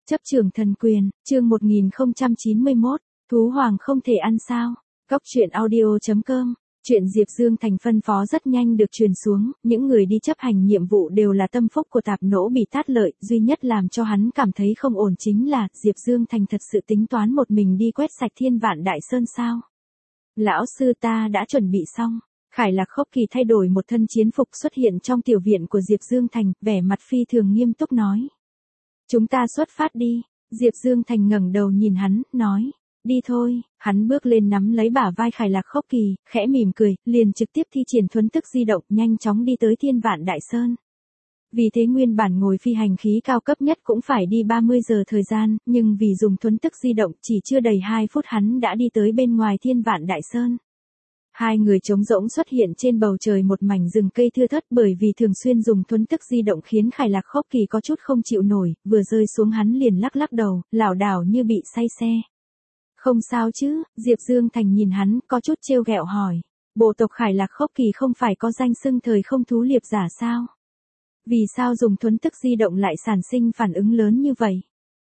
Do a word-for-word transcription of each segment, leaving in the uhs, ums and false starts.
Chấp trưởng thần quyền, chương một nghìn không trăm chín mươi mốt, thú hoàng không thể ăn sao? Cóc truyện audio chấm com. Chuyện Diệp Dương Thành phân phó rất nhanh được truyền xuống, những người đi chấp hành nhiệm vụ đều là tâm phúc của Tạp Nỗ Bị Tát Lợi, duy nhất làm cho hắn cảm thấy không ổn chính là Diệp Dương Thành thật sự tính toán một mình đi quét sạch Thiên Vạn Đại Sơn sao? Lão sư, ta đã chuẩn bị xong. Khải Lạc Khốc Kỳ thay đổi một thân chiến phục xuất hiện trong tiểu viện của Diệp Dương Thành, vẻ mặt phi thường nghiêm túc nói. Chúng ta xuất phát đi. Diệp Dương Thành ngẩng đầu nhìn hắn, nói. Đi thôi. Hắn bước lên nắm lấy bả vai Khải Lạc Khốc Kỳ, khẽ mỉm cười, liền trực tiếp thi triển thuấn tức di động, nhanh chóng đi tới Thiên Vạn Đại Sơn. Vì thế nguyên bản ngồi phi hành khí cao cấp nhất cũng phải đi ba mươi giờ thời gian, nhưng vì dùng thuấn tức di động chỉ chưa đầy hai phút hắn đã đi tới bên ngoài Thiên Vạn Đại Sơn. Hai người trống rỗng xuất hiện trên bầu trời một mảnh rừng cây thưa thớt, bởi vì thường xuyên dùng thuấn tức di động khiến Khải Lạc Khốc Kỳ có chút không chịu nổi, vừa rơi xuống hắn liền lắc lắc đầu, lảo đảo như bị say xe. Không sao chứ? Diệp Dương Thành nhìn hắn, có chút trêu ghẹo hỏi. Bộ tộc Khải Lạc Khốc Kỳ không phải có danh xưng thời không thú liệp giả sao? Vì sao dùng thuấn tức di động lại sản sinh phản ứng lớn như vậy?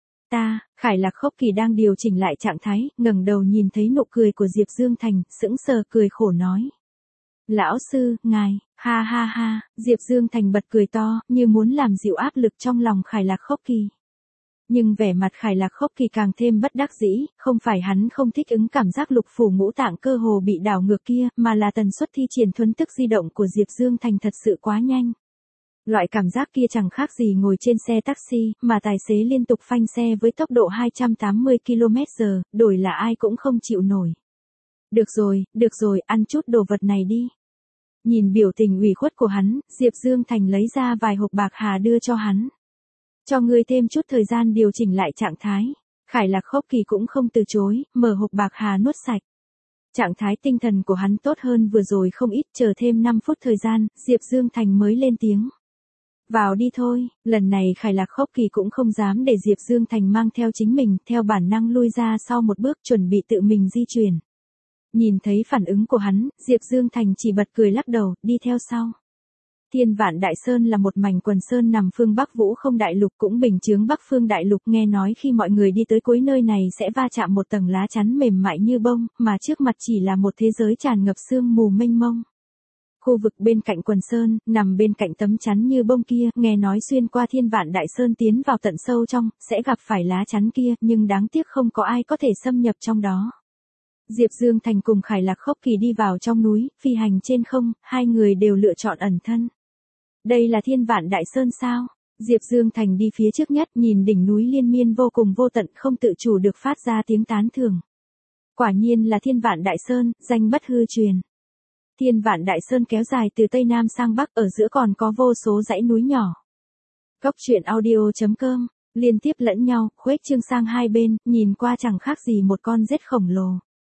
Ta, Khải Lạc Khốc Kỳ đang điều chỉnh lại trạng thái, ngẩng đầu nhìn thấy nụ cười của Diệp Dương Thành, sững sờ cười khổ nói. Lão sư, ngài, ha ha ha, Diệp Dương Thành bật cười to, như muốn làm dịu áp lực trong lòng Khải Lạc Khốc Kỳ. Nhưng vẻ mặt Khải Lạc Khốc Kỳ càng thêm bất đắc dĩ, không phải hắn không thích ứng cảm giác lục phủ ngũ tạng cơ hồ bị đảo ngược kia, mà là tần suất thi triển thuấn tức di động của Diệp Dương Thành thật sự quá nhanh. Loại cảm giác kia chẳng khác gì ngồi trên xe taxi, mà tài xế liên tục phanh xe với tốc độ hai trăm tám mươi ki lô mét giờ, đổi là ai cũng không chịu nổi. Được rồi, được rồi, ăn chút đồ vật này đi. Nhìn biểu tình ủy khuất của hắn, Diệp Dương Thành lấy ra vài hộp bạc hà đưa cho hắn. Cho ngươi thêm chút thời gian điều chỉnh lại trạng thái. Khải Lạc Khốc Kỳ cũng không từ chối, mở hộp bạc hà nuốt sạch. Trạng thái tinh thần của hắn tốt hơn vừa rồi không ít, chờ thêm năm phút thời gian, Diệp Dương Thành mới lên tiếng. Vào đi thôi. Lần này Khải Lạc Khốc Kỳ cũng không dám để Diệp Dương Thành mang theo chính mình, theo bản năng lui ra sau một bước chuẩn bị tự mình di chuyển. Nhìn thấy phản ứng của hắn, Diệp Dương Thành chỉ bật cười lắc đầu, đi theo sau. Thiên Vạn Đại Sơn là một mảnh quần sơn nằm phương Bắc Vũ Không Đại Lục, cũng bình chướng Bắc Phương Đại Lục, nghe nói khi mọi người đi tới cuối nơi này sẽ va chạm một tầng lá chắn mềm mại như bông, mà trước mặt chỉ là một thế giới tràn ngập sương mù mênh mông. Khu vực bên cạnh quần sơn, nằm bên cạnh tấm chắn như bông kia, nghe nói xuyên qua Thiên Vạn Đại Sơn tiến vào tận sâu trong, sẽ gặp phải lá chắn kia, nhưng đáng tiếc không có ai có thể xâm nhập trong đó. Diệp Dương Thành cùng Khải Lạc Khốc Kỳ đi vào trong núi, phi hành trên không, hai người đều lựa chọn ẩn thân. Đây là Thiên Vạn Đại Sơn sao? Diệp Dương Thành đi phía trước nhất, nhìn đỉnh núi liên miên vô cùng vô tận, không tự chủ được phát ra tiếng tán thưởng. Quả nhiên là Thiên Vạn Đại Sơn, danh bất hư truyền. Thiên Vạn Đại Sơn kéo dài từ Tây Nam sang Bắc, ở giữa còn có vô số dãy núi nhỏ. Cóc truyện audio chấm com, liên tiếp lẫn nhau, khuếch trương sang hai bên, nhìn qua chẳng khác gì một con rết khổng lồ.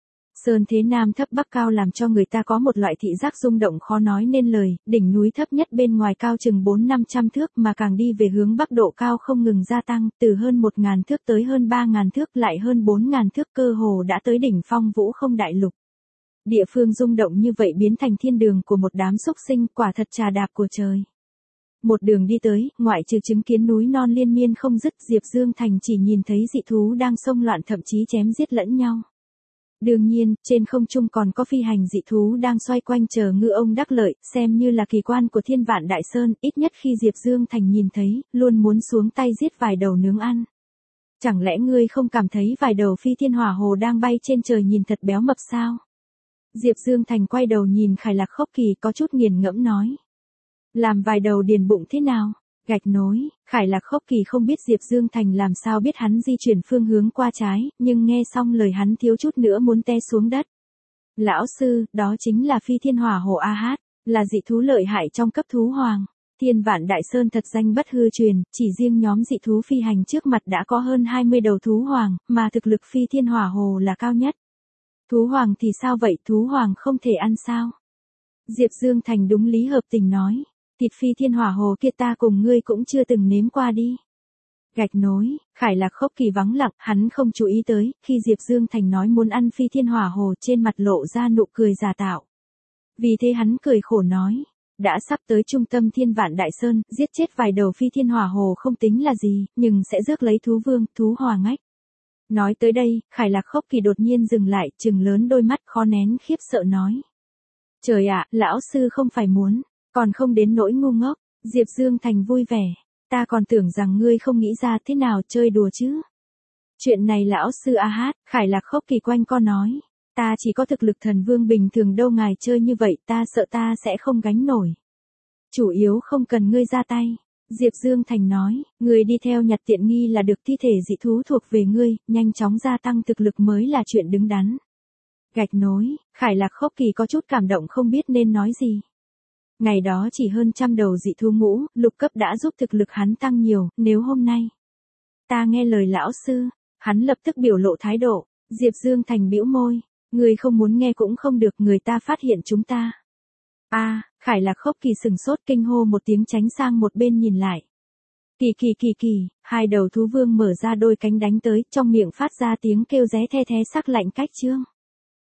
Sơn thế Nam thấp Bắc cao làm cho người ta có một loại thị giác rung động khó nói nên lời, đỉnh núi thấp nhất bên ngoài cao chừng bốn năm trăm thước, mà càng đi về hướng Bắc độ cao không ngừng gia tăng, từ hơn một ngàn thước tới hơn ba ngàn thước, lại hơn bốn ngàn thước, cơ hồ đã tới đỉnh phong Vũ Không Đại Lục. Địa phương rung động như vậy biến thành thiên đường của một đám súc sinh, quả thật trà đạp của trời. Một đường đi tới, ngoại trừ chứng kiến núi non liên miên không dứt, Diệp Dương Thành chỉ nhìn thấy dị thú đang xông loạn, thậm chí chém giết lẫn nhau. Đương nhiên, trên không trung còn có phi hành dị thú đang xoay quanh chờ ngư ông đắc lợi, xem như là kỳ quan của Thiên Vạn Đại Sơn, ít nhất khi Diệp Dương Thành nhìn thấy, luôn muốn xuống tay giết vài đầu nướng ăn. Chẳng lẽ ngươi không cảm thấy vài đầu phi thiên hỏa hồ đang bay trên trời nhìn thật béo mập sao? Diệp Dương Thành quay đầu nhìn Khải Lạc Khốc Kỳ, có chút nghiền ngẫm nói. Làm vài đầu điền bụng thế nào? Gạch nối. Khải Lạc Khốc Kỳ không biết Diệp Dương Thành làm sao biết hắn di chuyển phương hướng qua trái, nhưng nghe xong lời hắn thiếu chút nữa muốn té xuống đất. Lão sư, đó chính là phi thiên hỏa hồ A Hát, là dị thú lợi hại trong cấp thú hoàng. Thiên Vạn Đại Sơn thật danh bất hư truyền, chỉ riêng nhóm dị thú phi hành trước mặt đã có hơn hai mươi đầu thú hoàng, mà thực lực phi thiên hỏa hồ là cao nhất. Thú hoàng thì sao vậy, thú hoàng không thể ăn sao? Diệp Dương Thành đúng lý hợp tình nói. Thịt phi thiên hỏa hồ kia ta cùng ngươi cũng chưa từng nếm qua đi. Gạch nối. Khải Lạc Khốc Kỳ vắng lặng, hắn không chú ý tới, khi Diệp Dương Thành nói muốn ăn phi thiên hỏa hồ, trên mặt lộ ra nụ cười giả tạo. Vì thế hắn cười khổ nói, đã sắp tới trung tâm Thiên Vạn Đại Sơn, giết chết vài đầu phi thiên hỏa hồ không tính là gì, nhưng sẽ rước lấy thú vương, thú hỏa ngách. Nói tới đây, Khải Lạc Khốc Kỳ đột nhiên dừng lại, trừng lớn đôi mắt khó nén khiếp sợ nói. Trời ạ, lão sư không phải muốn, còn không đến nỗi ngu ngốc. Diệp Dương Thành vui vẻ. Ta còn tưởng rằng ngươi không nghĩ ra thế nào chơi đùa chứ. Chuyện này lão sư a hát, Khải Lạc Khốc Kỳ quanh co nói. Ta chỉ có thực lực thần vương bình thường đâu, ngài chơi như vậy ta sợ ta sẽ không gánh nổi. Chủ yếu không cần ngươi ra tay. Diệp Dương Thành nói, ngươi đi theo nhặt tiện nghi là được, thi thể dị thú thuộc về ngươi, nhanh chóng gia tăng thực lực mới là chuyện đứng đắn. Gạch nối, Khải Lạc Khốc Kỳ có chút cảm động không biết nên nói gì. Ngày đó chỉ hơn trăm đầu dị thú ngũ, lục cấp đã giúp thực lực hắn tăng nhiều, nếu hôm nay ta nghe lời lão sư, hắn lập tức biểu lộ thái độ. Diệp Dương Thành bĩu môi, người không muốn nghe cũng không được, người ta phát hiện chúng ta. A, à, Khải Lạc Khốc Kỳ sừng sốt kinh hô một tiếng tránh sang một bên nhìn lại. Kỳ kỳ kỳ kỳ, hai đầu thú vương mở ra đôi cánh đánh tới, trong miệng phát ra tiếng kêu ré the thé sắc lạnh cách chương.